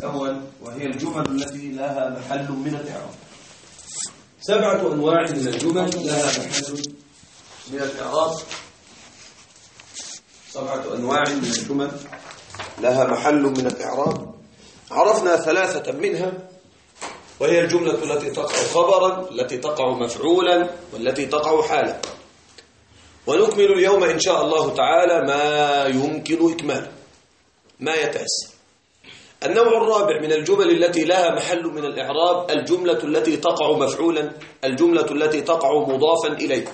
الأول وهي الجمل التي لها محل من الإعراب. 7 أنواع من الجمل لها محل من الإعراب. 7 أنواع من الجمل لها محل من الإعراب. عرفنا 3 منها، وهي الجملة التي تقع خبرا، التي تقع مفعولا، والتي تقع حالا. ونكمل اليوم إن شاء الله تعالى ما يمكن إكماله، ما يتيسر. النوع الرابع من الجمل التي لها محل من الإعراب الجملة التي تقع مفعولا، الجملة التي تقع مضافا إليه.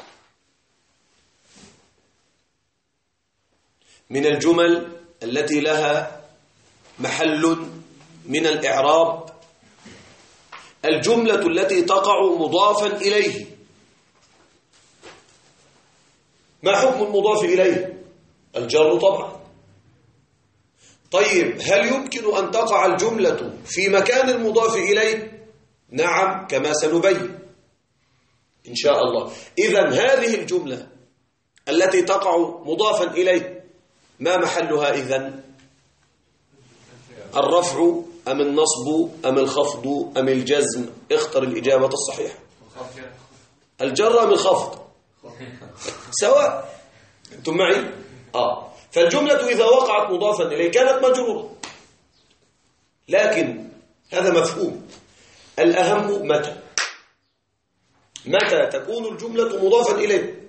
من الجمل التي لها محل من الإعراب الجملة التي تقع مضافا إليه. ما حكم المضاف إليه؟ الجر طبعا. طيب هل يمكن أن تقع الجملة في مكان المضاف إليه؟ نعم، كما سنبين إن شاء الله. إذن هذه الجملة التي تقع مضافا إليه ما محلها إذن؟ الرفع أم النصب أم الخفض أم الجزم؟ اختر الإجابة الصحيحة. الجر أم الخفض؟ سواء. أنتم معي؟ فالجملة إذا وقعت مضافا إليه كانت مجرورة، لكن هذا مفهوم. الأهم متى تكون الجملة مضافا إليه.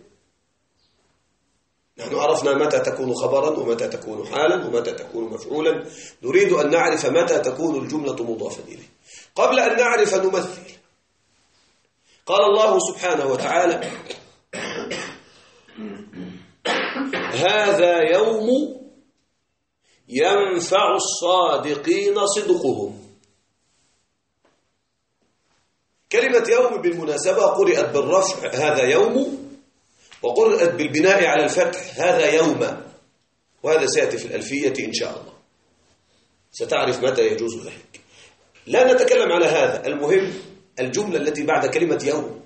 نحن عرفنا متى تكون خبرا ومتى تكون حالا ومتى تكون مفعولا. نريد أن نعرف متى تكون الجملة مضافا إليه. قبل أن نعرف نمثل. قال الله سبحانه وتعالى: هذا يوم ينفع الصادقين صدقهم. كلمة يوم بالمناسبة قرأت بالرفع هذا يوم، وقرأت بالبناء على الفتح هذا يوم، وهذا سيأتي في الألفية إن شاء الله، ستعرف متى يجوز ذلك. لا نتكلم على هذا، المهم الجملة التي بعد كلمة يوم.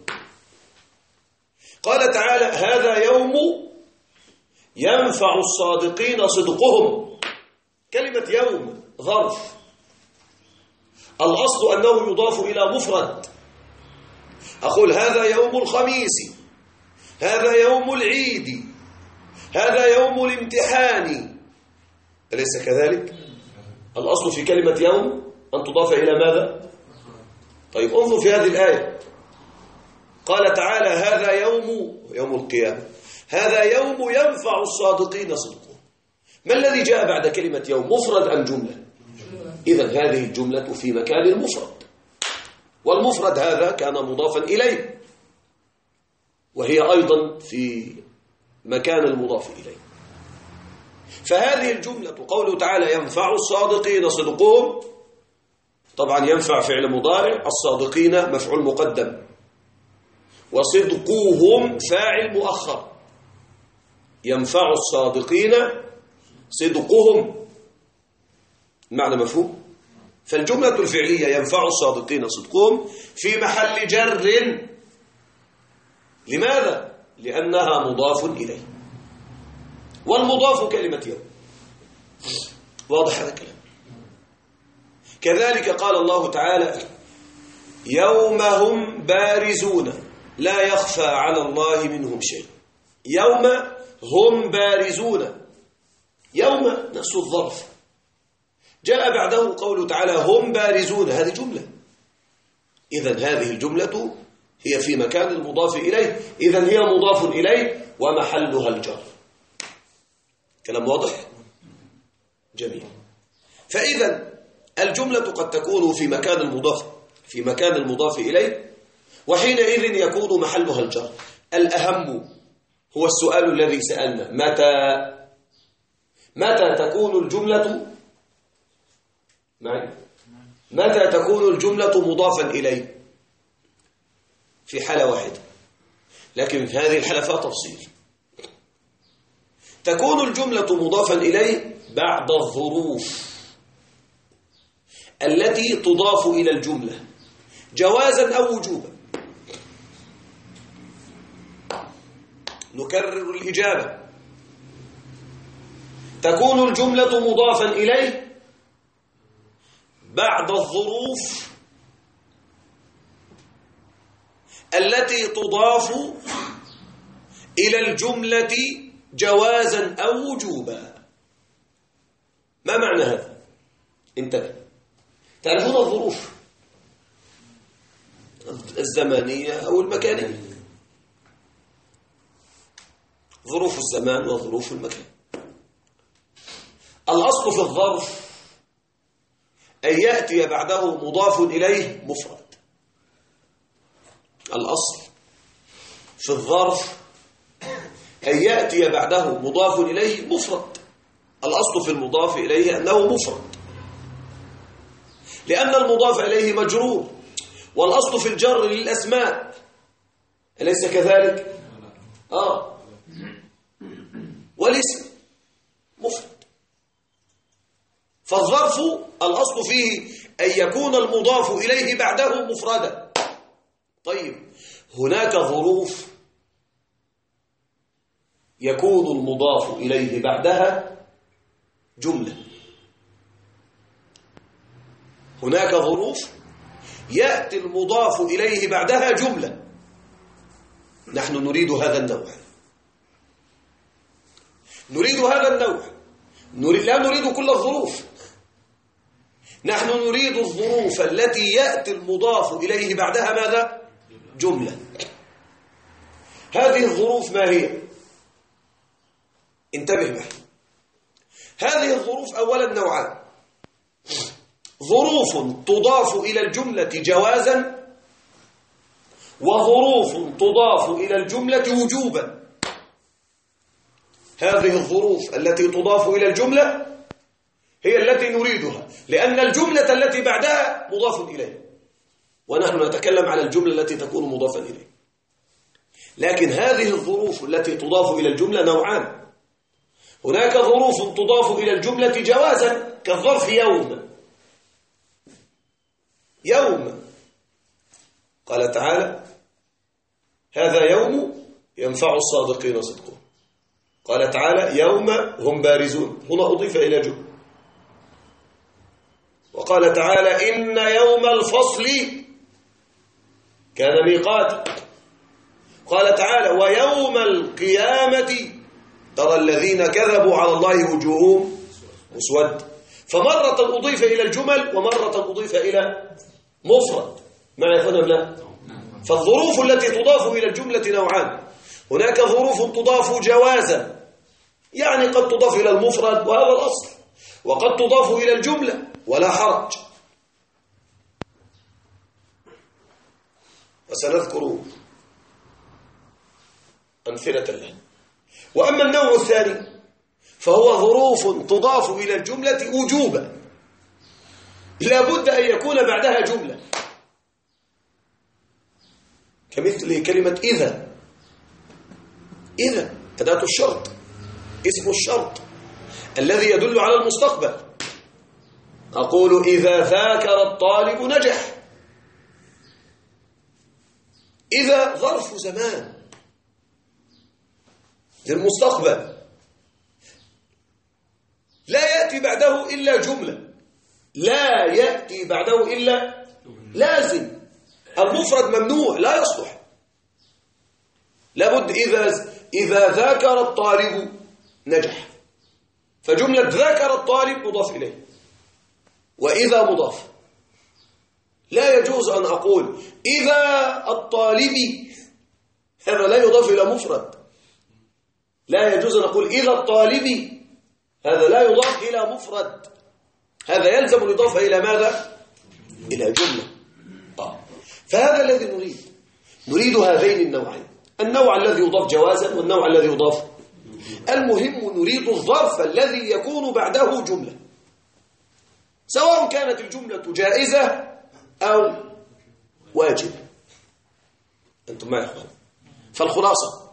قال تعالى: هذا يوم ينفع الصادقين صدقهم. كلمة يوم ظرف، الأصل أنه يضاف إلى مفرد. أقول هذا يوم الخميس، هذا يوم العيد، هذا يوم الامتحان، أليس كذلك؟ الأصل في كلمة يوم أن تضاف إلى ماذا؟ طيب انظر في هذه الآية. قال تعالى: هذا يوم القيامة، هذا يوم ينفع الصادقين صدقهم. ما الذي جاء بعد كلمة يوم؟ مفرد أم جملة؟ إذن هذه الجملة في مكان المفرد، والمفرد هذا كان مضافا إليه، وهي أيضا في مكان المضاف إليه. فهذه الجملة قوله تعالى: ينفع الصادقين صدقهم، طبعا ينفع فعل مضارع، الصادقين مفعول مقدم، وصدقوهم فاعل مؤخر. ينفع الصادقين صدقهم، معنى مفهوم. فالجملة الفعلية ينفع الصادقين صدقهم في محل جر. لماذا؟ لأنها مضاف إليه، والمضاف كلمة يوم. واضح هذا الكلام؟ كذلك قال الله تعالى: يوم هم بارزون لا يخفى على الله منهم شيء. يوم هم بارزون، يوم نفس الظرف. جاء بعده قوله تعالى: هم بارزون، هذه جملة. إذن هذه الجملة هي في مكان المضاف إليه، إذن هي مضاف إليه ومحلها الجر. كلام واضح؟ جميل. فإذن الجملة قد تكون في مكان المضاف إليه، وحينئذ يكون محلها الجر. الأهم هو السؤال الذي سألنا: متى تكون الجملة متى تكون الجملة مضافا إليه؟ في حالة واحدة، لكن في هذه الحالة فيها تفصيل. تكون الجملة مضافا إليه بعد الظروف التي تضاف إلى الجملة جوازا أو وجوبا. نكرر الإجابة. تكون الجملة مضافا إليه بعد الظروف التي تضاف إلى الجملة جوازا أو وجوبا. ما معنى هذا؟ انتبه. تعرفون الظروف الزمانية أو المكانية، ظروف الزمان وظروف المكان. الأصل في الظرف أن يأتي بعده مضاف إليه مفرد. الأصل في الظرف أن يأتي بعده مضاف إليه مفرد. الأصل في المضاف إليه أنه مفرد، لأن المضاف إليه مجرور، والأصل في الجر للأسماء، أليس كذلك؟ والاسم مفرد. فالظرف الأصل فيه أن يكون المضاف إليه بعده مفردا. طيب، هناك ظروف يكون المضاف إليه بعدها جملة. هناك ظروف يأتي المضاف إليه بعدها جملة. نحن نريد هذا النوع، نريد هذا النوع، لا نريد كل الظروف. نحن نريد الظروف التي يأتي المضاف إليه بعدها ماذا؟ جملة. هذه الظروف ما هي؟ انتبه معي. هذه الظروف أولا نوعان: ظروف تضاف إلى الجملة جوازا، وظروف تضاف إلى الجملة وجوبا. هذه الظروف التي تضاف إلى الجملة هي التي نريدها، لأن الجملة التي بعدها مضاف إليه، ونحن نتكلم على الجملة التي تكون مضافا إليه. لكن هذه الظروف التي تضاف إلى الجملة نوعان: هناك ظروف تضاف إلى الجملة جوازا كالظرف يوم. يوم قال تعالى: هذا يوم ينفع الصادقين صدقهم. قال تعالى: يوم هم بارزون، هنا أضيف إلى جملة. وقال تعالى: إن يوم الفصل كان ميقاتا. قال تعالى: ويوم القيامة ترى الذين كذبوا على الله وجوههم مسودة. فمرة أضيف إلى الجمل ومرة أضيف إلى مفرد. معنى يا أخوانا لا؟ فالظروف التي تضاف إلى الجملة نوعان: هناك ظروف تضاف جوازا، يعني قد تضاف إلى المفرد وهذا الأصل، وقد تضاف إلى الجملة ولا حرج. وسنذكر أمثلة له. وأما النوع الثاني فهو ظروف تضاف إلى الجملة وجوبا، لا بد أن يكون بعدها جملة، كمثل كلمة إذا. إذا أداة الشرط، اسم الشرط الذي يدل على المستقبل. أقول: إذا ذاكر الطالب نجح. إذا ظرف زمان للمستقبل، لا يأتي بعده إلا جملة، لا يأتي بعده إلا لازم. المفرد ممنوع، لا يصلح. لابد إذا ذاكر الطالب نجح، فجملة ذاكر الطالب مضاف إليه، وإذا مضاف. لا يجوز أن أقول إذا الطالب، هذا لا يضاف إلى مفرد. لا يجوز أن أقول إذا الطالب، هذا لا يضاف إلى مفرد. هذا يلزم الإضافة إلى ماذا؟ إلى جملة. فهذا الذي نريد هذين النوعين: النوع الذي يضاف جوازا والنوع الذي يضاف. المهم نريد الظرف الذي يكون بعده جملة، سواء كانت الجملة جائزة أو واجبة. أنتم معي يا أخوان؟ فالخلاصة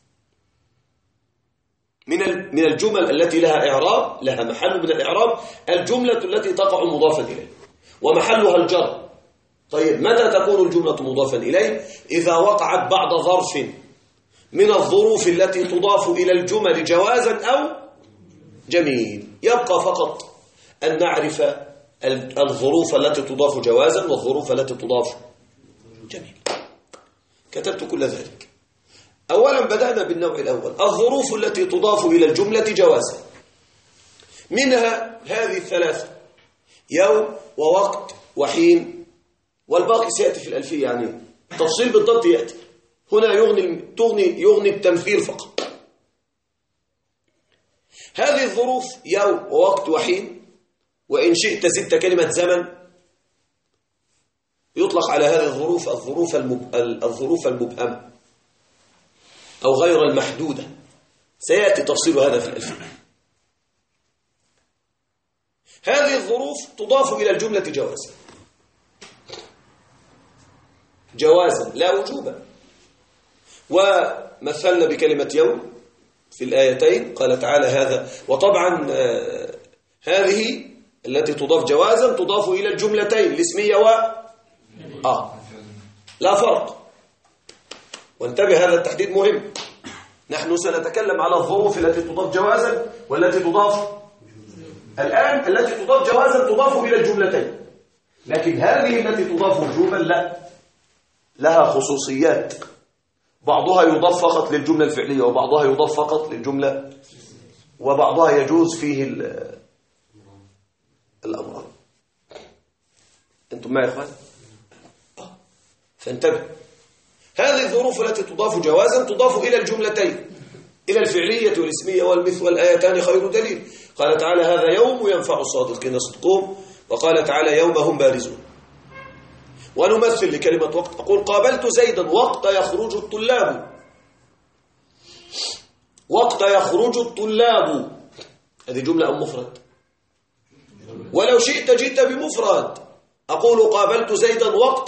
من الجمل التي لها إعراب، لها محل من الإعراب، الجملة التي تقع مضافا إليه ومحلها الجر. طيب، متى تكون الجملة مضافا إليه؟ إذا وقعت بعد ظرف من الظروف التي تضاف إلى الجمل جوازا أو جميل. يبقى فقط أن نعرف الظروف التي تضاف جوازا والظروف التي تضاف. جميل، كتبت كل ذلك. أولا بدأنا بالنوع الأول، الظروف التي تضاف إلى الجملة جوازا، منها هذه الثلاثة: يوم ووقت وحين، والباقي سيأتي في الألفية، يعني تفصيل بالضبط يأتي هنا، يغني التمثيل فقط. هذه الظروف يوم ووقت وحين، وإن شئت زدت كلمة زمن، يطلق على هذه الظروف الظروف المبهمة أو غير المحدودة، سيأتي تفصيل هذا في الألفية. هذه الظروف تضاف إلى الجملة جوازا لا وجوبا، ومثلنا بكلمة يوم في الآيتين، قال تعالى هذا. وطبعا هذه التي تضاف جوازا تضاف إلى الجملتين الاسمية لا فرق. وانتبه، هذا التحديد مهم. نحن سنتكلم على الظروف التي تضاف جوازا والتي تضاف الآن. التي تضاف جوازا تضاف إلى الجملتين، لكن هذه التي تضاف وجوبا لا، لها خصوصيات، بعضها يضاف فقط للجملة الفعلية، وبعضها يضاف فقط للجملة، وبعضها يجوز فيه الأمر. أنتم معي يا إخوان؟ فانتبه، هذه الظروف التي تضاف جوازا تضاف إلى الجملتين، إلى الفعلية والاسمية والمثل، والآيتان خير دليل. قال تعالى هذا يوم ينفع الصادقين صدقهم، وقال تعالى يوم هم بارزون. ونمثل لكلمة وقت، أقول قابلت زيدا وقت يخرج الطلاب. وقت يخرج الطلاب، هذه جملة أم مفرد؟ ولو شئت جئت بمفرد، أقول قابلت زيدا وقت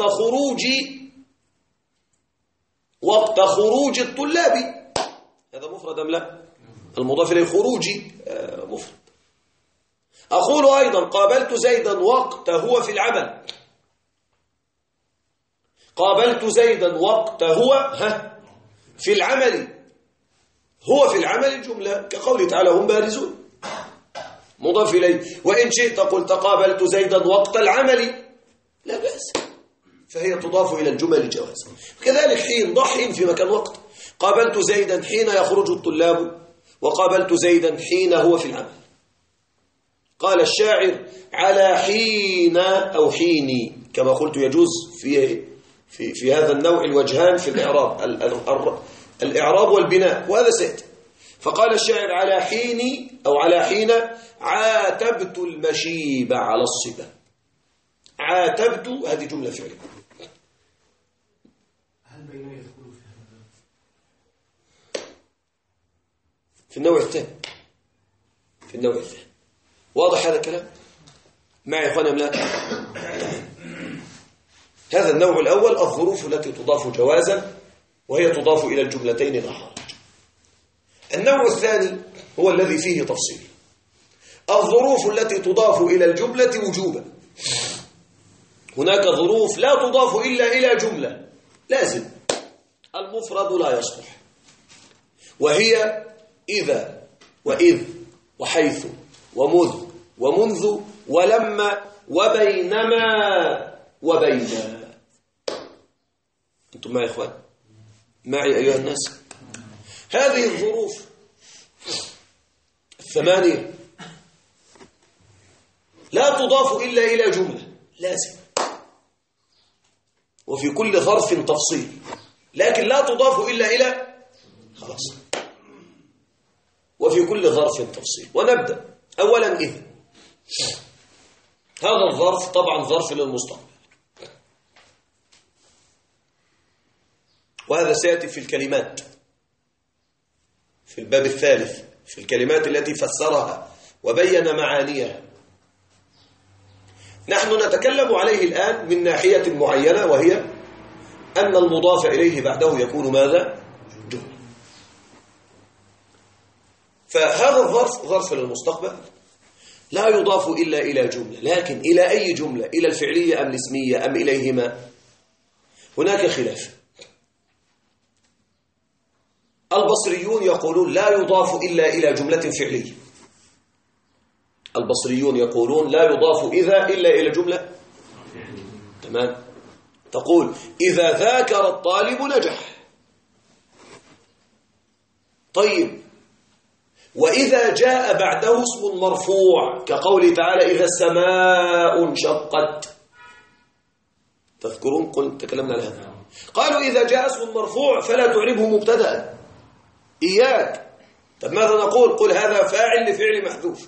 خروج الطلاب، هذا مفرد أم لا؟ المضاف إليه خروجي مفرد. أقول أيضا قابلت زيدا وقت هو في العمل. قابلت زيدا وقت هو في العمل. هو في العمل الجملة كقوله تعالى هم بارزون، مضاف إليه. وإن شئت قلت قابلت زيدا وقت العمل، لا بأس، فهي تضاف إلى الجمل جوازا. كذلك حين، ضع حين في مكان وقت. قابلت زيدا حين يخرج الطلاب، وقابلت زيدا حين هو في العمل. قال الشاعر على حين أو حيني، كما قلت يجوز في هذا النوع الوجهان في الإعراب، الإعراب والبناء، وهذا سيأتي. فقال الشاعر على حين أو على حين عاتبت المشيب على الصبا. عاتبت هذه جملة فعلية. هل بين يدخل في النوع الثاني؟ في النوع الثاني. واضح هذا الكلام معي يا اخواني ام لا؟ هذا النوع الأول الظروف التي تضاف جوازا، وهي تضاف إلى الجملتين لا حرج. النوع الثاني هو الذي فيه تفصيل، الظروف التي تضاف إلى الجملة وجوبا. هناك ظروف لا تضاف إلا إلى جملة لازم، المفرد لا يصلح، وهي إذا وإذ وحيث ومذ ومنذ ولما وبينما وبين. أنتم معي يا إخوان؟ معي أيها الناس؟ هذه الظروف الثمانية لا تضاف إلا إلى جملة لازم، وفي كل ظرف تفصيل، لكن لا تضاف إلا إلى خلاص، وفي كل ظرف تفصيل. ونبدأ أولا إذا. هذا الظرف طبعا ظرف للمستقبل، وهذا سيأتي في الكلمات في الباب الثالث، في الكلمات التي فسرها وبين معانيها. نحن نتكلم عليه الآن من ناحية معينة، وهي أن المضاف إليه بعده يكون ماذا؟ جملة. فهذا الظرف ظرف للمستقبل لا يضاف إلا إلى جملة، لكن إلى أي جملة؟ إلى الفعلية أم الاسمية أم إليهما؟ هناك خلاف. البصريون يقولون لا يضاف إلا إلى جملة فعلية، البصريون يقولون لا يضاف إذا إلا إلى جملة. تمام. تقول إذا ذاكر الطالب نجح. طيب، وإذا جاء بعده اسم مرفوع كقوله تعالى إذا السماء انشقت، تذكرون قلت تكلمنا على هذا. قالوا إذا جاء اسم مرفوع فلا تعربه مبتدأ، إياك. طب ماذا نقول؟ قل هذا فاعل لفعل محذوف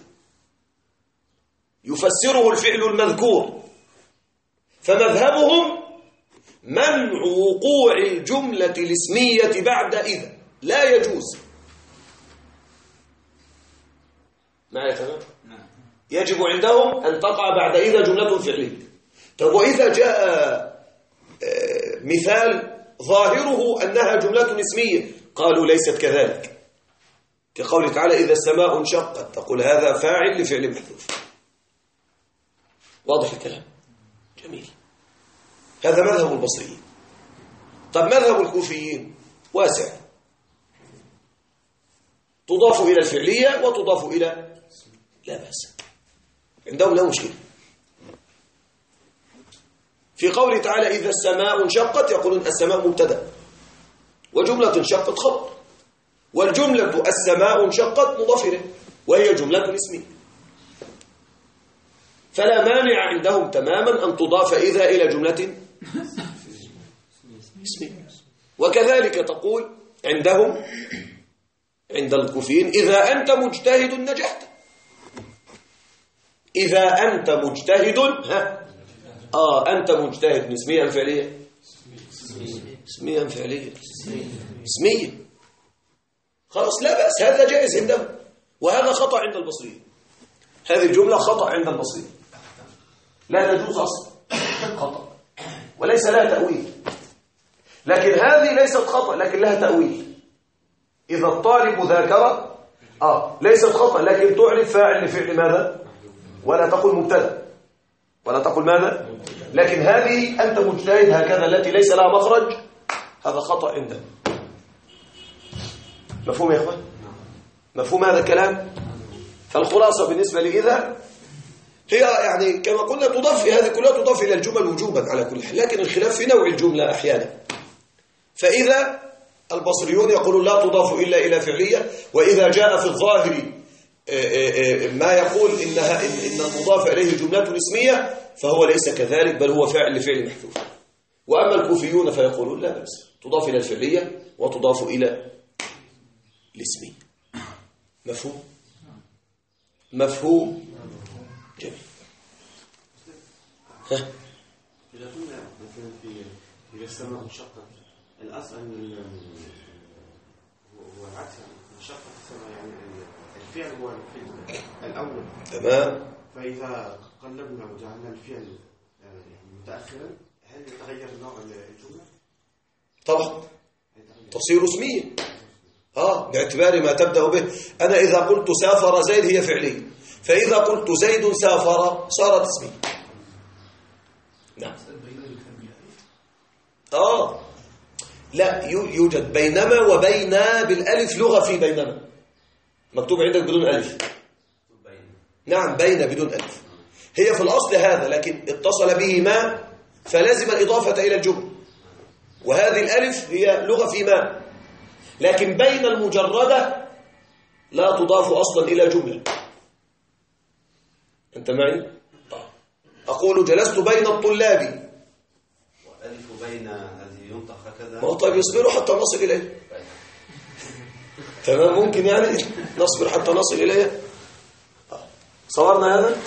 يفسره الفعل المذكور. فمذهبهم منع وقوع الجملة الاسمية بعد إذا، لا يجوز. معي تمام؟ يجب عندهم أن تقع بعد إذا جملة فعلية. طب وإذا جاء مثال ظاهره أنها جملة اسمية، قالوا ليست كذلك، كقوله تعالى إذا السماء انشقت، تقول هذا فاعل لفعل محذوف. واضح الكلام؟ جميل. هذا مذهب البصريين. طب مذهب الكوفيين واسع، تضاف إلى الفعلية وتضاف إلى لا بأس، عندهم لا مشكلة. في قوله تعالى إذا السماء انشقت يقولون السماء مبتدأ وجملة انشقت خبر، والجملة السماء انشقت مضاف إليه وهي جملة اسمية، فلا مانع عندهم تماما أن تضاف إذا إلى جملة اسمية. وكذلك تقول عندهم عند الكوفيين إذا أنت مجتهد نجحت. إذا أنت مجتهد أنت مجتهد اسمية أم فعلية؟ اسمية أم فعلية؟ اسمية. خلاص لا بأس، هذا جائز عندهم، وهذا خطأ عند البصريين. هذه الجملة خطأ عند البصريين، لا تجوز أصلا، خطأ وليس لها تأويل. لكن هذه ليست خطأ لكن لها تأويل. إذا الطالب ذاكر ليست خطأ لكن تعرف فاعل لفعل ماذا؟ ولا تقول مبتدأ ولا تقول ماذا؟ لكن هذه أنت مجتهد هكذا التي ليس لها مخرج، هذا خطأ عندنا. مفهوم يا إخوان؟ مفهوم هذا الكلام؟ فالخلاصة بالنسبة لإذا هي يعني كما قلنا تضاف، هذه كلها تضاف إلى الجمل وجوبا على كل حال، لكن الخلاف في نوع الجملة أحيانا. فإذا البصريون يقولون لا تضاف إلا إلى فعلية، وإذا جاء في الظاهر ما يقول إن المضاف إليه جملة اسمية فهو ليس كذلك، بل هو فاعل لفعل محذوف. وأما الكوفيون فيقولون لا بأس، تضاف إلى الفعلية وتضاف إلى الاسمية. مفهوم؟ مفهوم؟ جميل. إذا كنا مثلا في السماء انشقت، الأصل أن هو العكس، انشقت السماء يعني الفعل هو الفعل الأول. تمام. فإذا قلبنا وجعلنا الفعل متأخرا هل يتغير نوع الجملة؟ طبعا تصير اسمية باعتبار ما تبدأ به. أنا إذا قلت سافر زيد هي فعلية، فإذا قلت زيد سافر صارت اسمية. نعم. لا يوجد بينما وبين بالألف لغة في بينما، مكتوب عندك بدون ألف. نعم بين بدون ألف، هي في الأصل هذا لكن اتصل به ما فلازم الإضافة إلى الجملة، وهذه الألف هي لغة في ما، لكن بين المجردة لا تضاف أصلا إلى جملة. أنت معي؟ أقول جلست بين الطلاب، وألف بين هذه ينطق هكذا. طيب يصبروا حتى نصل إليه. تمام، ممكن يعني نصبر حتى نصل إليه. صورنا هذا؟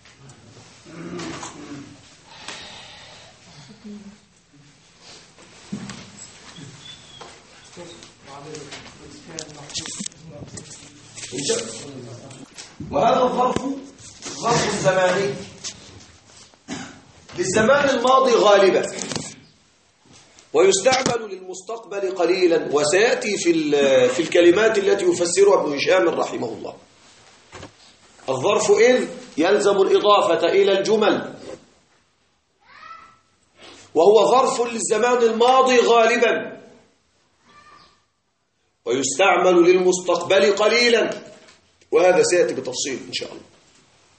وهذا الظرف الزماني للزمان الماضي غالبا، ويستعمل للمستقبل قليلا، وسيأتي في الكلمات التي يفسرها ابن هشام رحمه الله. الظرف إذ يلزم الإضافة إلى الجمل، وهو ظرف للزمان الماضي غالبا، ويستعمل للمستقبل قليلا، وهذا سيأتي بتفصيل إن شاء الله.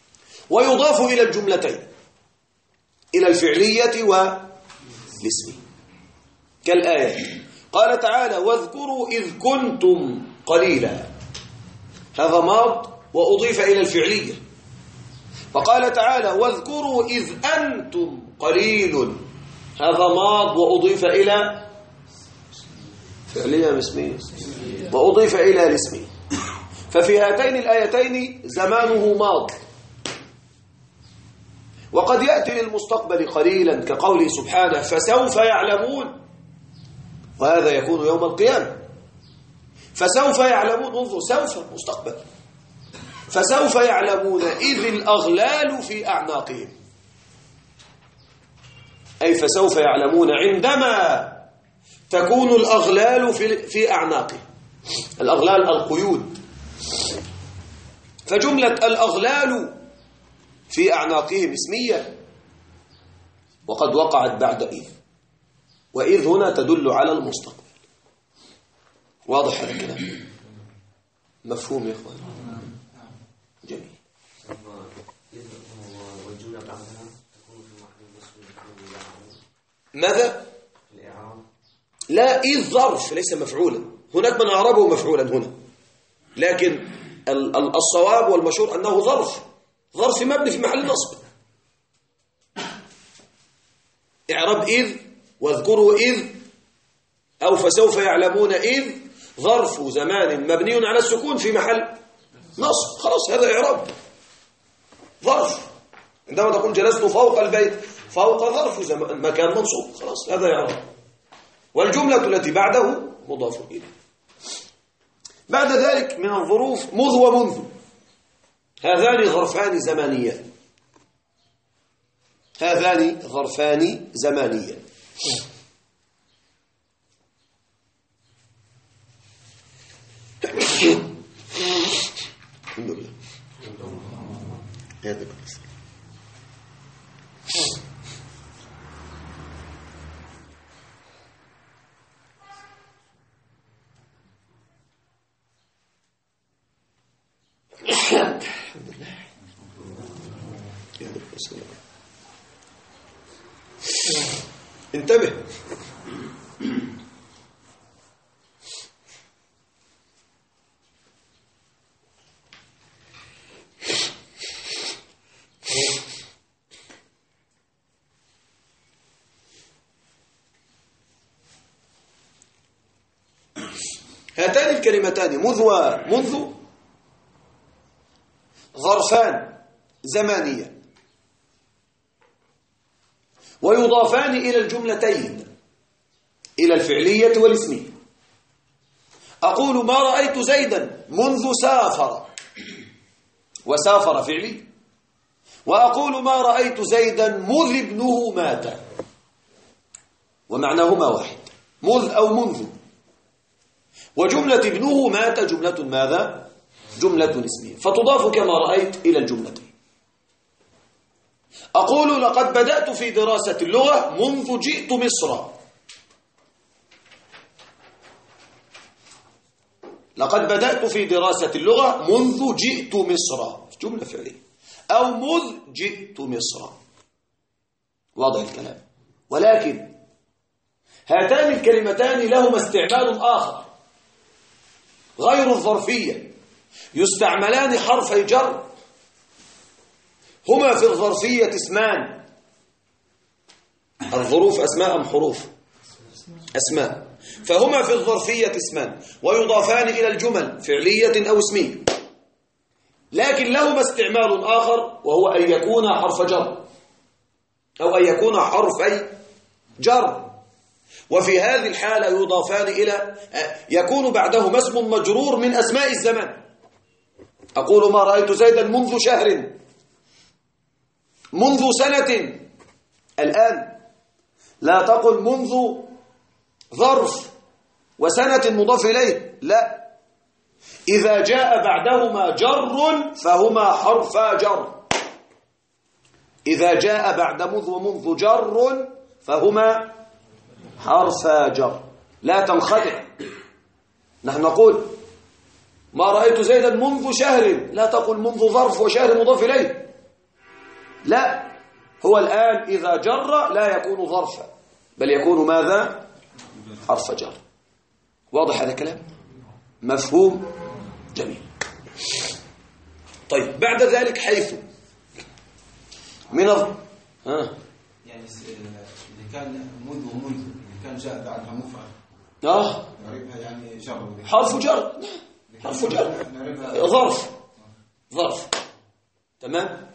ويضاف إلى الجملتين، إلى الفعلية والاسم، كالآية قال تعالى واذكروا إذ كنتم قليلا، هذا ماض وأضيف إلى الفعلية. فقال تعالى واذكروا إذ أنتم قليل، هذا ماض وأضيف إلى فعلية اسمية وأضيف إلى الاسم. ففي هاتين الآيتين زمانه ماض، وقد يأتي للمستقبل قليلا كقوله سبحانه فسوف يعلمون، وهذا يكون يوم القيامة. فسوف يعلمون، انظر سوف مستقبل، فسوف يعلمون إذ الأغلال في أعناقهم، أي فسوف يعلمون عندما تكون الأغلال في أعناقهم، الأغلال القيود. فجملة الأغلال في أعناقهم اسمية، وقد وقعت بعد إذ، وإذ هنا تدل على المستقبل. واضح هذا الكلام؟ مفهوم يا إخوان؟ جميل. والجملة بعدها تكون في محل نصب ماذا؟ لا، إذ ظرف ليس مفعولا، هناك من أعربه مفعولا هنا، لكن الصواب والمشهور أنه ظرف مبني في محل نصب. إعراب إذ واذكروا إذ أو فسوف يعلمون إذ ظرف زمان مبني على السكون في محل نصب، خلاص هذا إعراب ظرف. عندما تقول جلست فوق البيت، فوق ظرف زمان مكان منصوب، خلاص هذا إعراب. والجملة التي بعده مضاف إليه. بعد ذلك من الظروف مذ ومنذ، هذان ظرفان زمانيان، هذان ظرفان زمانيان. الحمد لله. هذا بس. الحمد لله. انتبه، هاتان الكلمتان مذ ومنذ ظرفان زمانية، ويضافان إلى الجملتين، إلى الفعلية والاسمية. أقول ما رأيت زيدا منذ سافر، وسافر فعلي، وأقول ما رأيت زيدا مذ ابنه مات، ومعناهما واحد، مذ أو منذ. وجملة ابنه مات جملة ماذا؟ جملة اسمية، فتضاف كما رأيت إلى الجملتين. أقول لقد بدأت في دراسة اللغة منذ جئت مصر، لقد بدأت في دراسة اللغة منذ جئت مصر، جملة فعلية، أو مذ جئت مصر. واضح الكلام؟ ولكن هاتان الكلمتان لهما استعمال آخر غير الظرفية، يستعملان حرفي جر، هما في الظرفية اسمان. الظروف أسماء أم حروف؟ أسماء. فهما في الظرفية اسمان، ويضافان إلى الجمل فعلية أو اسمية، لكن لهما استعمال آخر، وهو أن يكون حرف جر أو أن يكون حرفي جر. وفي هذه الحالة يضافان إلى، يكون بعدهما اسم مجرور من أسماء الزمان. أقول ما رأيت زيدا منذ شهر، منذ سنة. الآن لا تقل منذ ظرف وسنة مضاف إليه، لا، إذا جاء بعدهما جر فهما حرفا جر. إذا جاء بعد مذ ومنذ جر فهما حرفا جر، لا تنخدع. نحن نقول ما رأيت زيدا منذ شهر، لا تقل منذ ظرف وشهر مضاف إليه، لا، هو الآن إذا جر لا يكون ظرفا، بل يكون ماذا؟ حرف جر. واضح هذا الكلام؟ مفهوم؟ جميل. طيب بعد ذلك حيث من يعني اللي كان منذ اللي كان جاء بعدها مفرد نعرفها يعني جر، حرف جر، حرف جر، ظرف. تمام،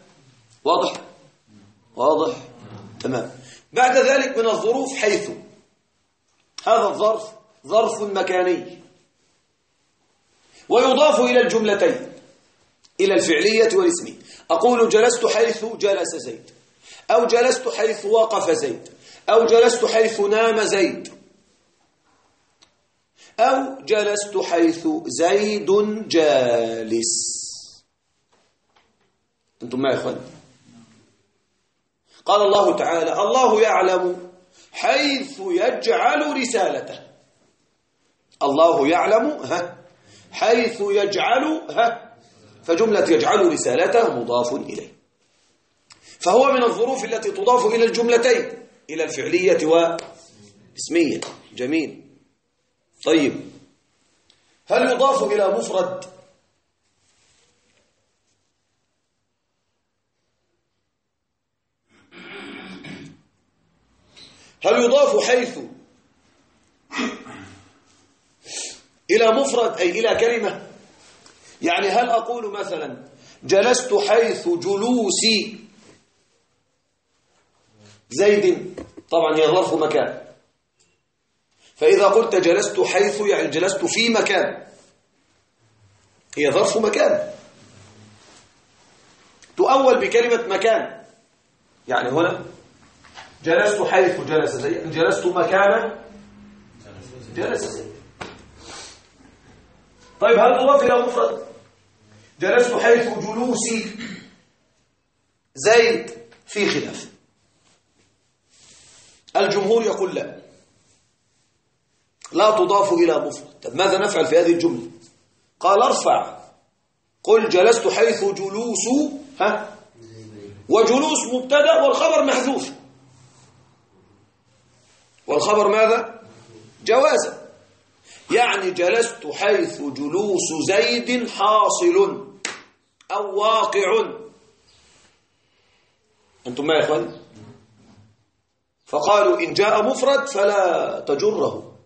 واضح تمام. بعد ذلك من الظروف حيث، هذا الظرف ظرف مكاني ويضاف إلى الجملتين، إلى الفعلية والاسمية. أقول جلست حيث جلس زيد، أو جلست حيث وقف زيد، أو جلست حيث نام زيد، أو جلست حيث زيد جالس. أنتم معي يا إخوان؟ قال الله تعالى: الله يعلم حيث يجعل رسالته. الله يعلم حيث يجعل فجملة يجعل رسالته مضاف إليه، فهو من الظروف التي تضاف إلى الجملتين، إلى الفعلية والاسمية. جميل. طيب هل يضاف إلى مفرد؟ هل يضاف حيث إلى مفرد أي إلى كلمة؟ يعني هل أقول مثلا جلست حيث جلوس زيد؟ طبعا هي ظرف مكان، فإذا قلت جلست حيث يعني جلست في مكان، هي ظرف مكان تؤول بكلمة مكان. يعني هنا جلست حيث جلس زيد، جلست مكان جلس زيد. طيب هل تضاف إلى مفرد؟ جلست حيث جلوس زيد، في خلاف. الجمهور يقول لا تضاف إلى مفرد. طب ماذا نفعل في هذه الجملة؟ قال ارفع، قل جلست حيث جلوس وجلوس مبتدأ والخبر محذوف، والخبر ماذا؟ جوازا. يعني جلست حيث جلوس زيد حاصل أو واقع. أنتم ما يا إخوان؟ فقالوا إن جاء مفرد فلا تجره.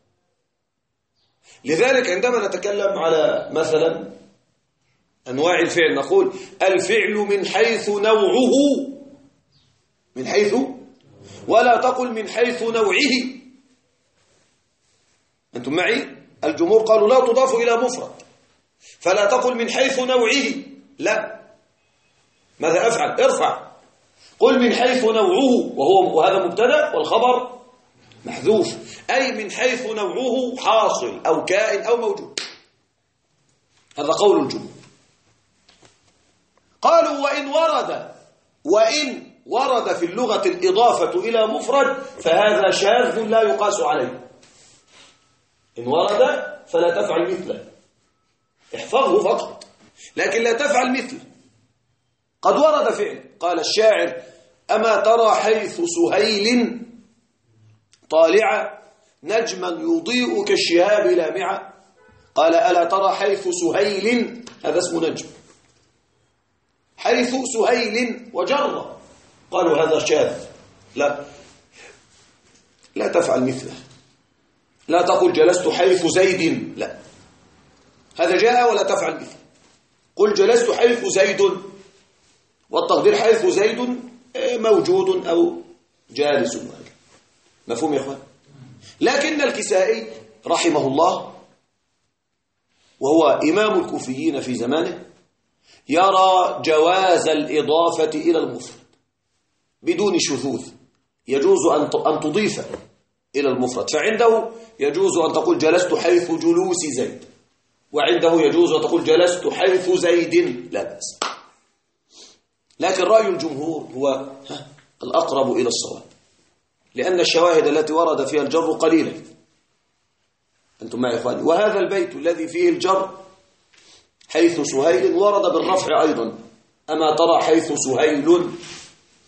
لذلك عندما نتكلم على مثلا أنواع الفعل نقول الفعل من حيث نوعه، من حيث، ولا تقل من حيث نوعه. أنتم معي؟ الجمهور قالوا لا تضاف إلى مفرد، فلا تقل من حيث نوعه، لا. ماذا أفعل؟ ارفع، قل من حيث نوعه، وهذا مبتدأ والخبر محذوف، أي من حيث نوعه حاصل أو كائن أو موجود. هذا قول الجمهور. قالوا وإن ورد في اللغة الإضافة إلى مفرد فهذا شاذ لا يقاس عليه. إن ورد فلا تفعل مثله، احفظه فقط، لكن لا تفعل مثله. قد ورد فعل، قال الشاعر: أما ترى حيث سهيل طالعا نجما يضيء كالشهاب لامعا. قال: ألا ترى حيث سهيل، هذا اسم نجم، حيث سهيل وجر، قالوا هذا شاذ، لا تفعل مثله. لا تقل جلست حيث زيد، لا، هذا جاء ولا تفعل مثله. قل جلست حيث زيد، والتقدير حيث زيد موجود أو جالس. مفهوم يا إخوان؟ لكن الكسائي رحمه الله وهو إمام الكوفيين في زمانه يرى جواز الإضافة إلى المفرد بدون شذوذ، يجوز أن تضيف إلى المفرد. فعنده يجوز أن تقول جلست حيث جلوس زيد، وعنده يجوز أن تقول جلست حيث زيد، لا بأس. لكن رأي الجمهور هو الأقرب إلى الصواب، لأن الشواهد التي ورد فيها الجر قليلة. أنتم معي يا إخواني؟ وهذا البيت الذي فيه الجر حيث سهيل ورد بالرفع أيضا: أما ترى حيث سهيل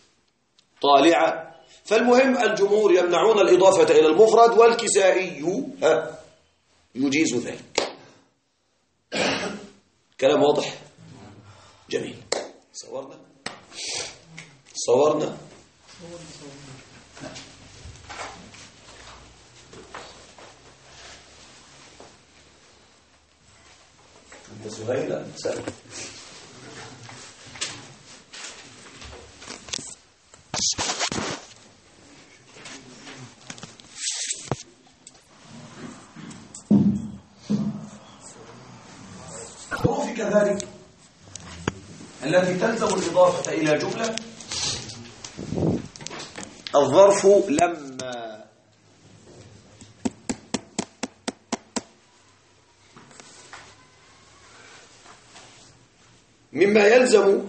طالعة. فالمهم الجمهور يمنعون الإضافة إلى المفرد، والكسائي يجيز ذلك. كلام واضح؟ جميل. صورنا أنت سهيل سهل. الحروف كذلك التي تلزم الإضافة إلى جملة: الظرف لما، مما يلزم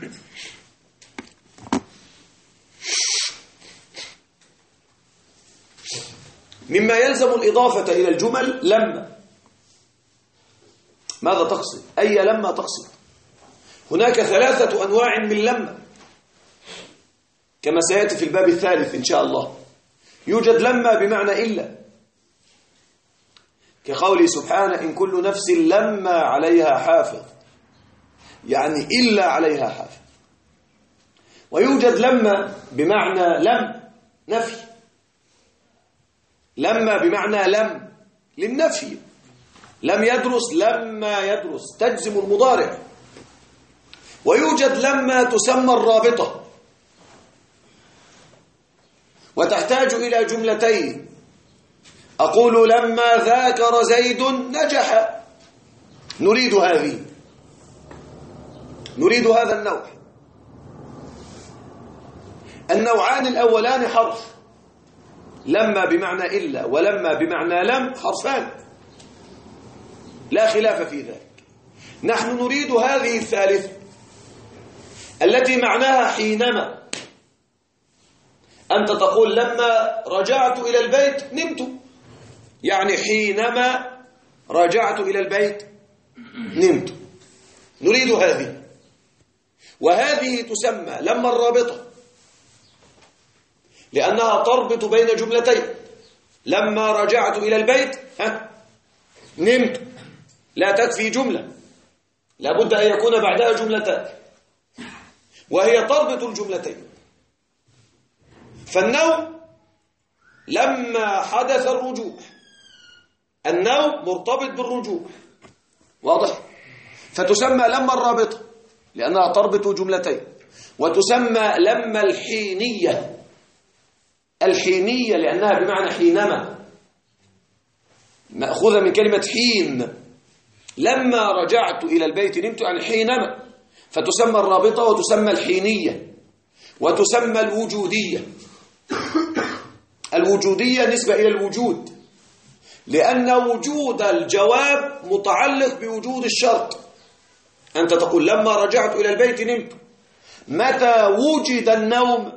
الإضافة إلى الجمل لما. ماذا تقصد؟ أي لما تقصد؟ هناك 3 أنواع من لما كما سيأتي في الباب الثالث إن شاء الله. يوجد لما بمعنى إلا، كقوله سبحانه: إن كل نفس لما عليها حافظ، يعني إلا عليها حافظ. ويوجد لما بمعنى لم، نفي. لما بمعنى لم للنفي، لم يدرس لما يدرس، تجزم المضارع. ويوجد لما تسمى الرابطة وتحتاج إلى جملتين: أقول لما ذاكر زيد نجح. نريد هذا النوع. النوعان الأولان حرف، لما بمعنى إلا ولما بمعنى لم، حرفان لا خلاف في ذلك. نحن نريد هذه الثالثة التي معناها حينما. أنت تقول لما رجعت إلى البيت نمت، يعني حينما رجعت إلى البيت نمت. نريد هذه، وهذه تسمى لما الرابطة، لأنها تربط بين جملتين. لما رجعت إلى البيت نمت، لا تكفي جملة، لابد أن يكون بعدها جملتان، وهي تربط الجملتين. فالنوم لما حدث الرجوع، النوم مرتبط بالرجوع، واضح؟ فتسمى لما الرابطة لأنها تربط جملتين. وتسمى لما الحينية، الحينية لأنها بمعنى حينما، مأخوذة من كلمة حين. لما رجعت إلى البيت نمت، عن حينما، فتسمى الرابطة وتسمى الحينية وتسمى الوجودية. الوجودية نسبة إلى الوجود، لأن وجود الجواب متعلق بوجود الشرط. أنت تقول لما رجعت إلى البيت نمت، متى وجد النوم؟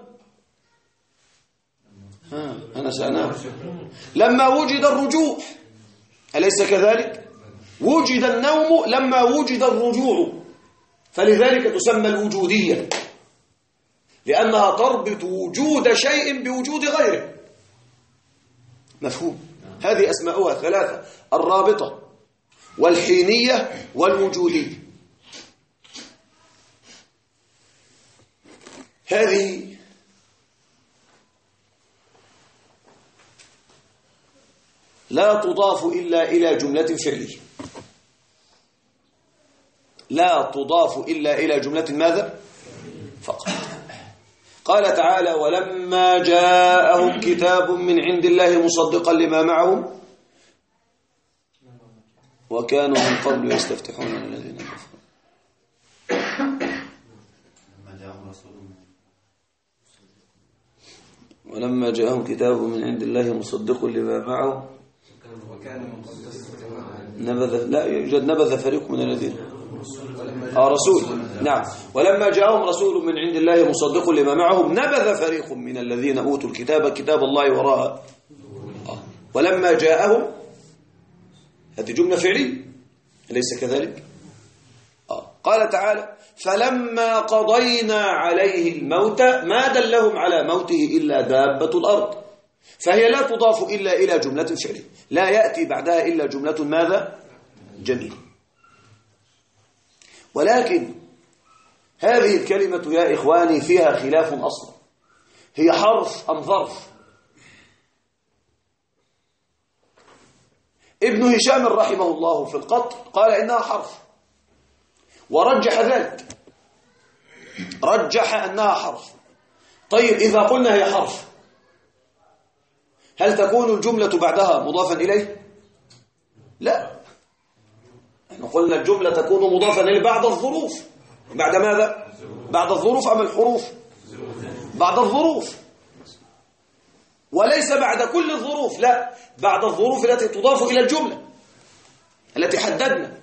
أنا سأنام لما وجد الرجوع، أليس كذلك؟ وجد النوم لما وجد الرجوع، فلذلك تسمى الوجودية، لأنها تربط وجود شيء بوجود غيره. مفهوم؟ هذه أسماؤها 3: الرابطة والحينية والوجودية. هذه لا تضاف إلا إلى جملة فعلية، لا تضاف إلا إلى جملة ماذا؟ فقط. قال تعالى: ولما جاءهم كتاب من عند الله مصدقا لما معهم وكانوا من قبل يستفتحون على الذين كفروا. ولما جاءهم كتاب من عند الله مصدق لما معهم نبذ، لا يوجد نبذ فريق من الذين رسول، نعم. ولما جاءهم رسول من عند الله مصدق لما معهم نبذ فريق من الذين أوتوا الكتاب كتاب الله وراء. ولما جاءهم، هذه جملة فعلية أليس كذلك؟ قال تعالى فلما قضينا عليه الموت ما دلهم على موته إلا دابة الأرض، فهي لا تضاف إلا إلى جملة فعلية، لا يأتي بعدها إلا جملة ماذا؟ جميل. ولكن هذه الكلمة يا إخواني فيها خلاف أصلا، هي حرف أم ظرف؟ ابن هشام رحمه الله في القطر قال إنها حرف، ورجح ذلك، رجح أنها حرف. طيب إذا قلنا هي حرف، هل تكون الجملة بعدها مضافا إليه؟ لا، احنا قلنا الجملة تكون مضافا إليه بعد الظروف. بعد ماذا؟ بعد الظروف أم الحروف؟ بعد الظروف، وليس بعد كل الظروف، لا، بعد الظروف التي تضاف إلى الجملة التي حددنا.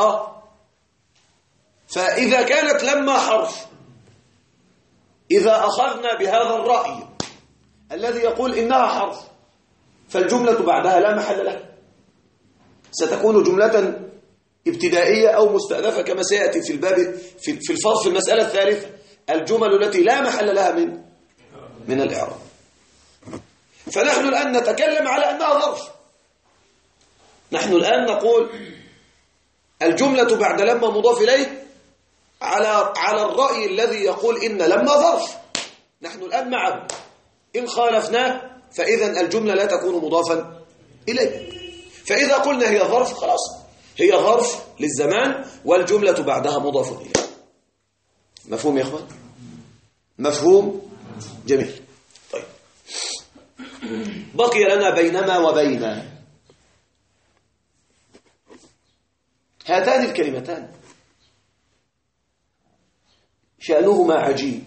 فإذا كانت لما حرف، إذا أخذنا بهذا الرأي الذي يقول إنها حرف، فالجملة بعدها لا محل لها، ستكون جملة ابتدائية أو مستأنفة كما سيأتي في الباب في الفصل في المسألة الثالثة، الجمل التي لا محل لها من الإعراب. فنحن الآن نتكلم على أنها ظرف، نحن الآن نقول الجملة بعد لما مضاف إليه على الرأي الذي يقول إن لما ظرف، نحن الآن معه. إن خالفناه فإذا الجملة لا تكون مضافا إليه. فإذا قلنا هي ظرف خلاص، هي ظرف للزمان والجملة بعدها مضاف إليه. مفهوم يا إخوان؟ مفهوم؟ جميل. طيب، بقي لنا بينما وبين. هاتان الكلمتان شأنهما عجيب.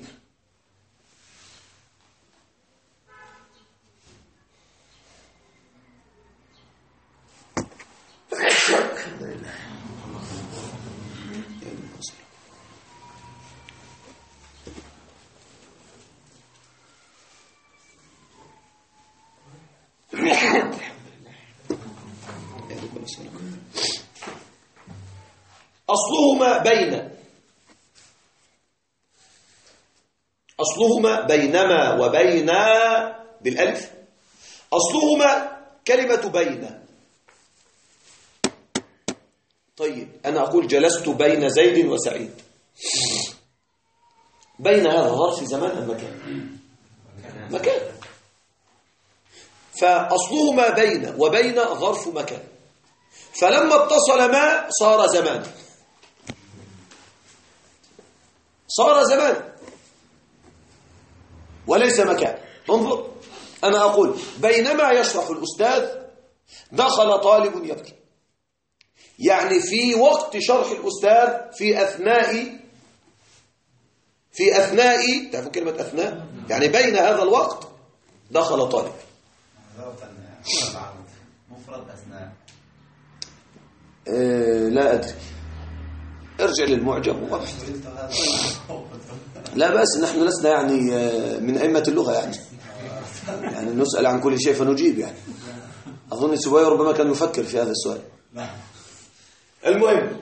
أصلهما بين، أصلهما بينما وبين بالألف، أصلهما كلمة بين. طيب أنا أقول جلست بين زيد وسعيد، بين هذا ظرف زمان أم مكان؟ مكان. فأصلهما بين وبين ظرف مكان، فلما اتصل ما صار زمان، صار زمان وليس مكان. انظر، أنا أقول بينما يشرح الأستاذ دخل طالب يبكي، يعني في وقت شرح الأستاذ، في أثناء تعرفون كلمة أثناء؟ يعني بين هذا الوقت دخل طالب. مفرد أثناء؟ لا أدري، ارجع للمعجم وقف. لا بأس، نحن لسنا يعني من أئمة اللغة يعني نسأل عن كل شيء فنجيب. يعني أظن سبويه ربما كان يفكر في هذا السؤال. المهم،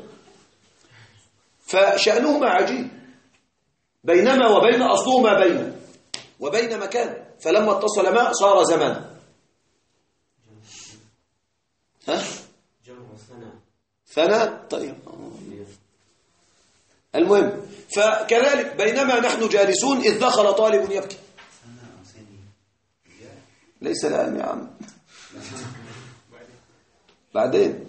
فشأنهما عجيب، بينما وبين أصلهما بين وبين مكان، فلما اتصل ما صار زمان. ها؟ ثنا. طيب، المهم، فكذلك بينما نحن جالسون إذ دخل طالب يبكي. ليس الآن يا عم، بعدين.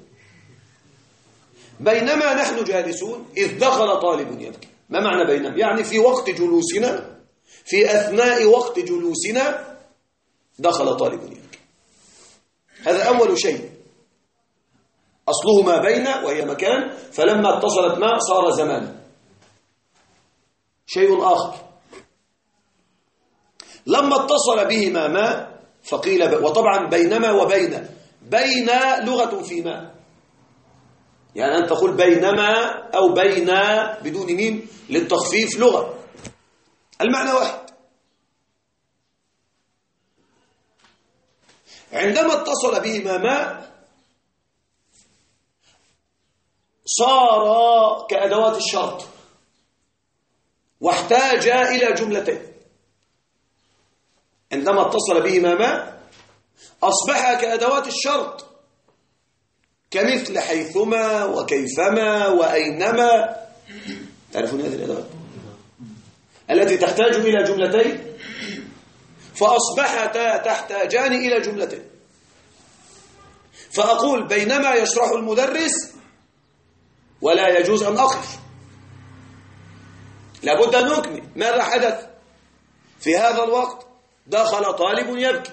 بينما نحن جالسون إذ دخل طالب يبكي، ما معنى بينما؟ يعني في وقت جلوسنا، في أثناء وقت جلوسنا دخل طالب يبكي. هذا أول شيء، أصلهما بين وهي مكان، فلما اتصلت ما صار زمان. شيء آخر، لما اتصل بهما ما فقيل وطبعا بينما وبين، بين لغة في ما، يعني أن تقول بينما أو بين بدون ميم للتخفيف لغة، المعنى واحد. عندما اتصل بهما ما صار كأدوات الشرط واحتاج إلى جملتين. عندما اتصل بهما ما أصبح كأدوات الشرط كمثل حيثما وكيفما وأينما. تعرفون هذه الأدوات التي تحتاج إلى جملتين، فأصبحتا تحتاجان إلى جملتين. فأقول بينما يشرح المدرس ولا يجوز أن أقف، لابد أن نكمل. ماذا حدث في هذا الوقت؟ دخل طالب يبكي.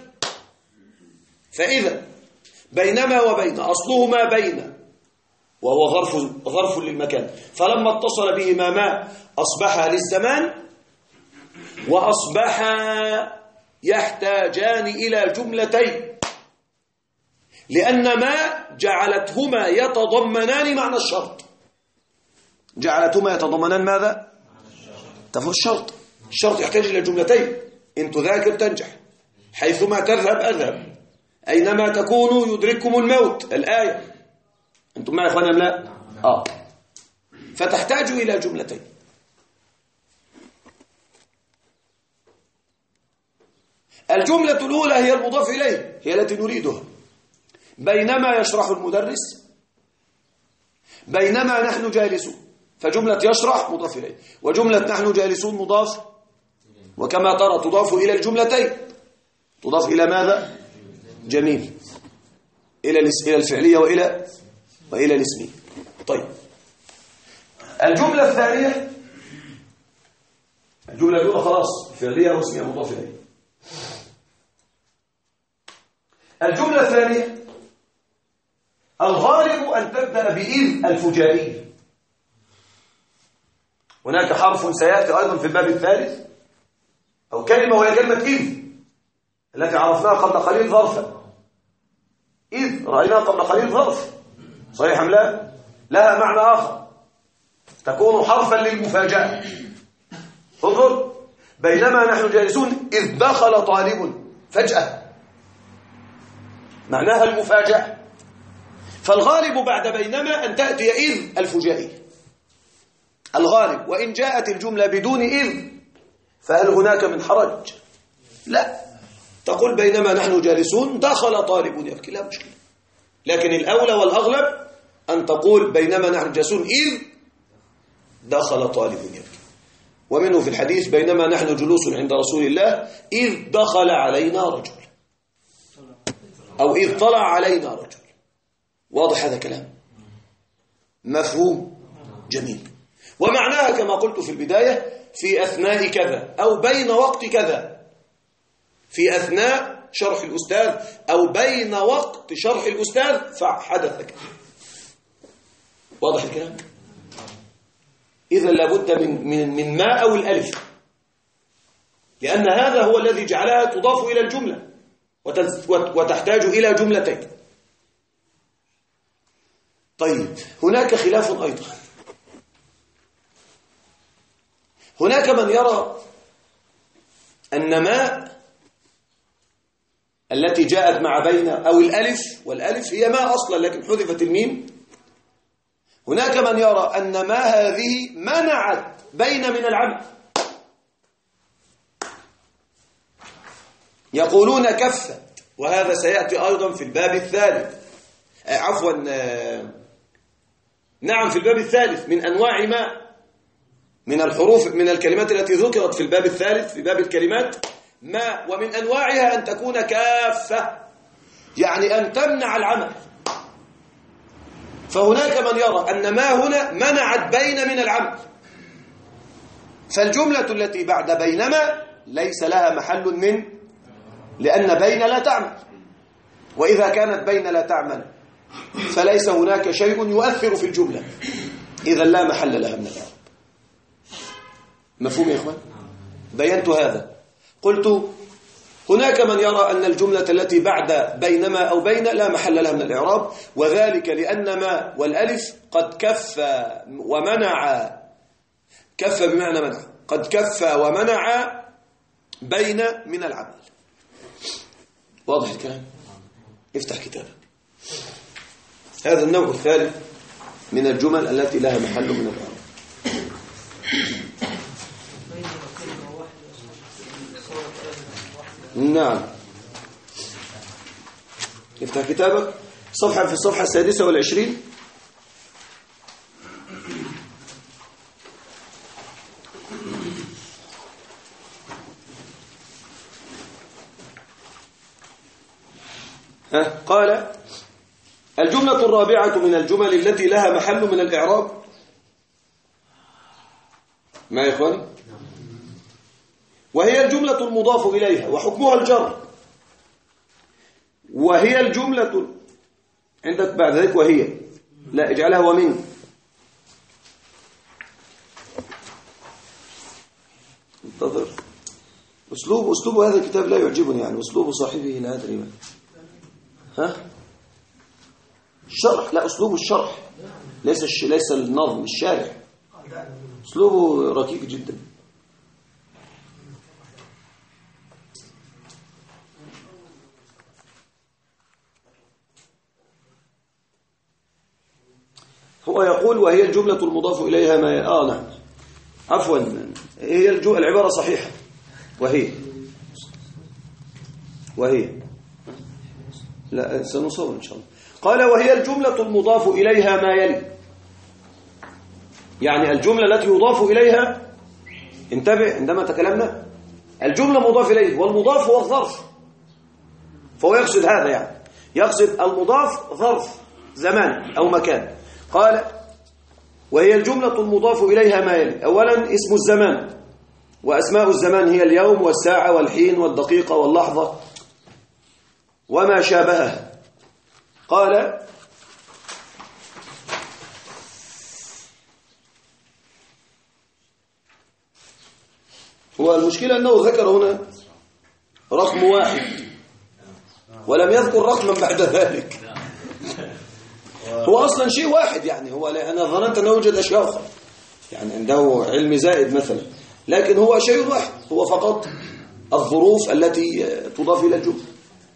فإذا بينما وبين أصلهما بين، وهو ظرف للمكان، فلما اتصل بهما ما أصبح للزمان وأصبح يحتاجان إلى جملتين، لأن ما جعلتهما يتضمنان معنى الشرط. جعلتهما يتضمنان ماذا؟ تفهم الشرط. الشرط يحتاج إلى جملتين: إن تذاكر تنجح، حيثما تذهب أذهب، أينما تكونوا يدرككم الموت، الآية. أنتم معي يا إخواني أم لا؟ فتحتاج إلى جملتين. الجملة الأولى هي المضاف إليه، هي التي نريدها. بينما يشرح المدرس، بينما نحن جالسون، فجملة يشرح مضاف إليه، وجملة نحن جالسون مضاف، وكما ترى تضاف إلى الجملتين. تضاف إلى ماذا؟ جميل، إلى الفعلية وإلى الاسمية. طيب، الجملة الثانية، الجملة الأولى خلاص فعلية واسمية مضاف إليه. الجملة الثانية الغالب أن تبدأ بإذ الفجائية. هناك حرف سيأتي أيضا في الباب الثالث، أو كلمة، وهي كلمة إذ التي عرفناها قبل قليل ظرفا. إذ رأيناها قبل قليل ظرف، صحيح أم لا؟ لها معنى آخر، تكون حرفا للمفاجأة. انظر، بينما نحن جالسون إذ دخل طالب فجأة، معناها المفاجأة. فالغالب بعد بينما أن تأتي إذ الفجائية، الغالب. وإن جاءت الجملة بدون إذ فهل هناك من حرج؟ لا، تقول بينما نحن جالسون دخل طالب يبكي، لا مشكلة. لكن الأولى والأغلب أن تقول بينما نحن جالسون إذ دخل طالب يبكي. ومنه في الحديث بينما نحن جلوس عند رسول الله إذ دخل علينا رجل، أو إذ طلع علينا رجل. واضح هذا كلام؟ مفهوم؟ جميل. ومعناها كما قلت في البداية في أثناء كذا، أو بين وقت كذا، في أثناء شرح الأستاذ، أو بين وقت شرح الأستاذ فحدث كذا. واضح الكلام؟ إذا لابد من ما أو الألف، لأن هذا هو الذي جعلها تضاف إلى الجملة وتحتاج إلى جملتين. طيب، هناك خلاف أيضا. هناك من يرى أن ما التي جاءت مع بين أو الألف، والألف هي ما أصلا لكن حذفت الميم. هناك من يرى أن ما هذه منعت بين من العمل، يقولون كفت، وهذا سيأتي أيضا في الباب الثالث، نعم في الباب الثالث، من أنواع ما، من الحروف، من الكلمات التي ذكرت في الباب الثالث في باب الكلمات ما، ومن أنواعها أن تكون كافة، يعني أن تمنع العمل. فهناك من يرى أن ما هنا منعت بين من العمل، فالجملة التي بعد بينما ليس لها محل من، لأن بين لا تعمل، وإذا كانت بين لا تعمل فليس هناك شيء يؤثر في الجملة، إذا لا محل لها من الإعراب. مفهوم يا إخوان؟ بينت هذا. قلت هناك من يرى أن الجملة التي بعد بينما أو بين لا محل لها من الإعراب، وذلك لأن ما والألف قد كف ومنع، كف بمعنى منع، قد كف ومنع بين من العمل. واضح الكلام؟ افتح كتابك. هذا النوع الثالث من الجمل التي لها محل من الإعراب. نعم. افتح كتابك صفحة في الصفحة 26. قال الجملة الرابعة من الجمل التي لها محل من الإعراب. ما يا إخواني؟ وهي الجملة المضاف إليها وحكمها الجر. وهي الجملة عندك بعد ذلك وهي، لا اجعلها ومن. انتظر. أسلوب هذا الكتاب لا يعجبني، يعني أسلوب صاحبه لا أدري ما. ها؟ الشرح، لا أسلوب الشرح ليس النظم، الشارح أسلوبه ركيك جدا. هو يقول وهي الجملة المضاف إليها ما نعم عفوا، هي العبارة صحيحة. وهي لا سنصور إن شاء الله. قال وهي الجملة المضاف إليها ما يلي، يعني الجملة التي يضاف إليها، انتبه عندما تكلمنا الجملة مضاف إليه والمضاف هو الظرف، فهو يقصد هذا، يعني يقصد المضاف ظرف زمان أو مكان. قال وهي الجملة المضاف إليها ما يلي: أولا اسم الزمان، وأسماء الزمان هي اليوم والساعة والحين والدقيقة واللحظة وما شابهها. قال هو المشكلة أنه ذكر هنا رقم واحد ولم يذكر رقما بعد ذلك. هو أصلا شيء واحد، يعني هو أنا ظننت أنه يوجد أشياء أخرى، يعني عنده علم زائد مثلا، لكن هو شيء واحد، هو فقط الظروف التي تضاف إلى الجملة.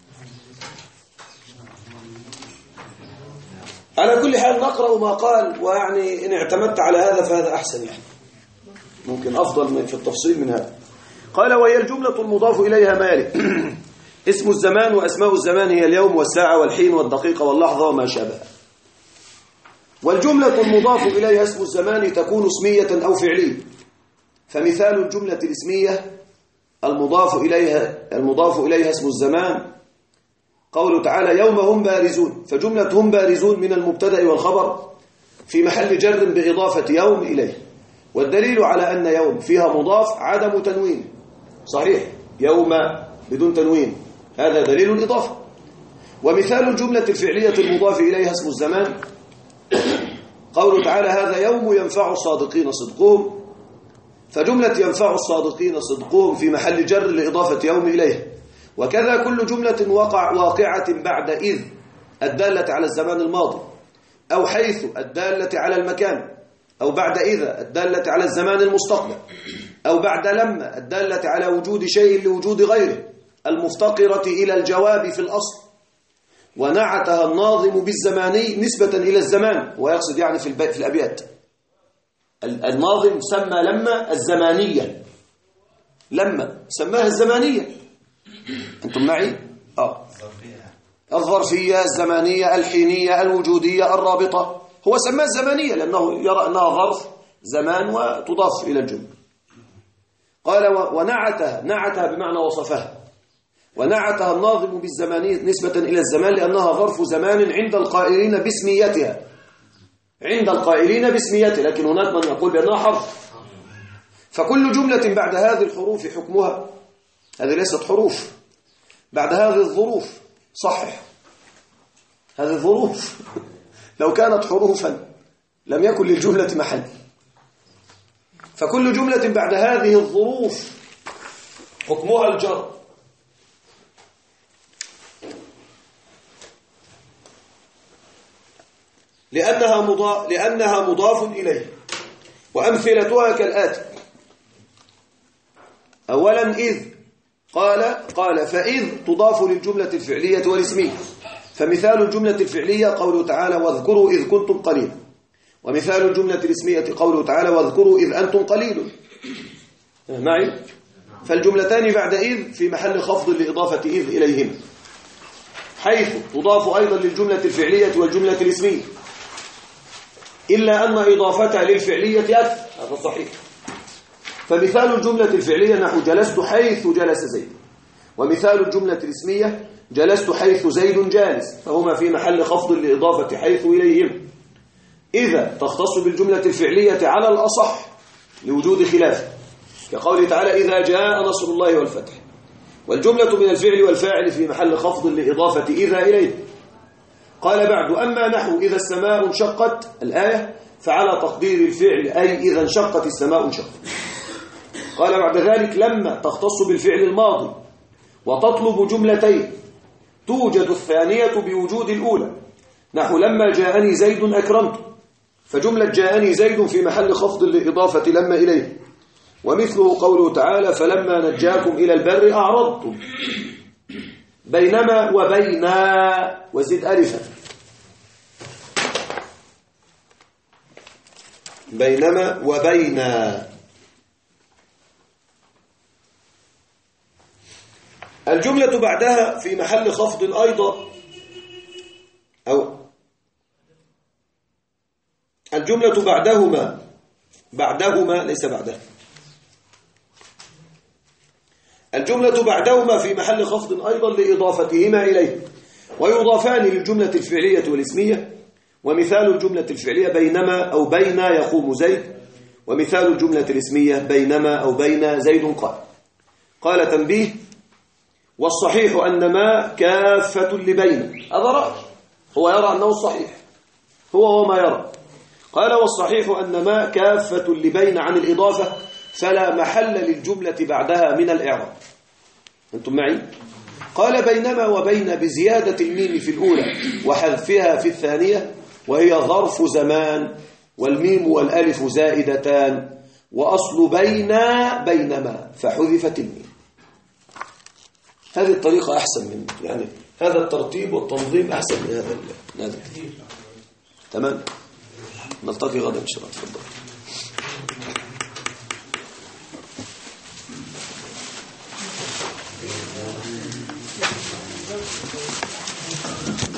على كل حال نقرأ ما قال، ويعني إن اعتمدت على هذا فهذا أحسن، يعني ممكن أفضل في التفصيل من هذا. قال وهي الجملة المضاف إليها ما يلي: اسم الزمان وأسماء الزمان هي اليوم والساعة والحين والدقيقة واللحظة وما شابه. والجملة المضاف إليها اسم الزمان تكون اسمية أو فعلية، فمثال الجملة الاسمية المضاف إليها اسم الزمان قوله تعالى يوم هم بارزون، فجملة هم بارزون من المبتدأ والخبر في محل جر بإضافة يوم إليه. والدليل على أن يوم فيها مضاف عدم تنوين، صحيح، يوم بدون تنوين، هذا دليل الإضافة. ومثال الجملة الفعلية المضاف إليها اسم الزمان قوله تعالى هذا يوم ينفع الصادقين صدقهم، فجملة ينفع الصادقين صدقهم في محل جر لإضافة يوم إليه. وكذا كل جملة واقعة بعد إذ الدالة على الزمان الماضي، أو حيث الدالة على المكان، أو بعد إذا الدالة على الزمان المستقبل، أو بعد لما الدالة على وجود شيء لوجود غيره المفتقرة إلى الجواب في الأصل، ونعتها الناظم بالزماني نسبة إلى الزمان، ويقصد يعني في الأبيات. الناظم سمى لما الزمانية، لما سماها الزمانية، أنتم معي؟ الظرفية، الزمانية، الحينية، الوجودية، الرابطة، هو سماها الزمانية لأنه يرى أنها ظرف زمان وتضاف إلى الجملة. قال نعتها بمعنى وصفها، ونعتها الناظم بالزمانية نسبة إلى الزمان لأنها ظرف زمان عند القائلين باسميتها، لكن هناك من يقول بأنها حرف. فكل جملة بعد هذه الحروف حكمها، هذه ليست حروف، بعد هذه الظروف، صحح هذه الظروف لو كانت حروفا لم يكن للجملة محل. فكل جملة بعد هذه الظروف حكمها الجر، لأنها مضاف إليه. وأمثلتها كالآتي: أولا إذ، قال فإذ تضاف للجملة الفعلية والاسمية، فمثال الجملة الفعلية قوله تعالى واذكروا إذ كنتم قليلا. ومثال الجملة الاسمية قوله تعالى واذكروا إذ أنتم قليل معي. فالجملتان بعد إذ في محل خفض لإضافة إذ إليهم، حيث تضاف أيضا للجملة الفعلية والجملة الاسمية، إلا أن إضافتها للفعلية أكثر، هذا صحيح. فمثال الجملة الفعلية نحو جلست حيث جلس زيد، ومثال الجملة الاسمية جلست حيث زيد جالس، فهما في محل خفض لإضافة حيث إليهم. إذا تختص بالجملة الفعلية على الأصح لوجود خلاف، كقوله تعالى إذا جاء نصر الله والفتح، والجملة من الفعل والفاعل في محل خفض لإضافة إذا إليه. قال بعد أما نحو إذا السماء انشقت الآية فعلى تقدير الفعل أي إذا انشقت السماء انشقت. قال بعد ذلك لما تختص بالفعل الماضي وتطلب جملتين توجد الثانية بوجود الأولى، نحو لما جاءني زيد أكرمت، فجملة جاءني زيد في محل خفض لإضافة لما إليه. ومثله قوله تعالى فلما نجاكم إلى البر أعرضتم، بينما وبينا وزد ألفا، بينما وبينا. الجملة بعدها في محل خفض أيضا، أو الجملة بعدهما ليس بعدها، الجملة بعدهما في محل خفض أيضا لإضافتهما إليه، ويضافان للجملة الفعلية والاسمية. ومثال الجملة الفعلية بينما أو بين يقوم زيد، ومثال الجملة الاسمية بينما أو بين زيد قائم. قال تنبيه والصحيح أن ما كافة لبين، هذا رأي هو يرى أنه الصحيح، هو وما يرى. قال والصحيح أن ما كافة لبين عن الإضافة فلا محل للجملة بعدها من الإعراب. أنتم معي؟ قال بينما وبين بزيادة الميم في الأولى وحذفها في الثانية، وهي ظرف زمان، والميم والألف زائدتان، وأصل بينما فحذفت الميم. هذه الطريقة أحسن من يعني هذا الترتيب والتنظيم أحسن من هذا تمام. نلتقي غدا إن شاء الله. تفضل.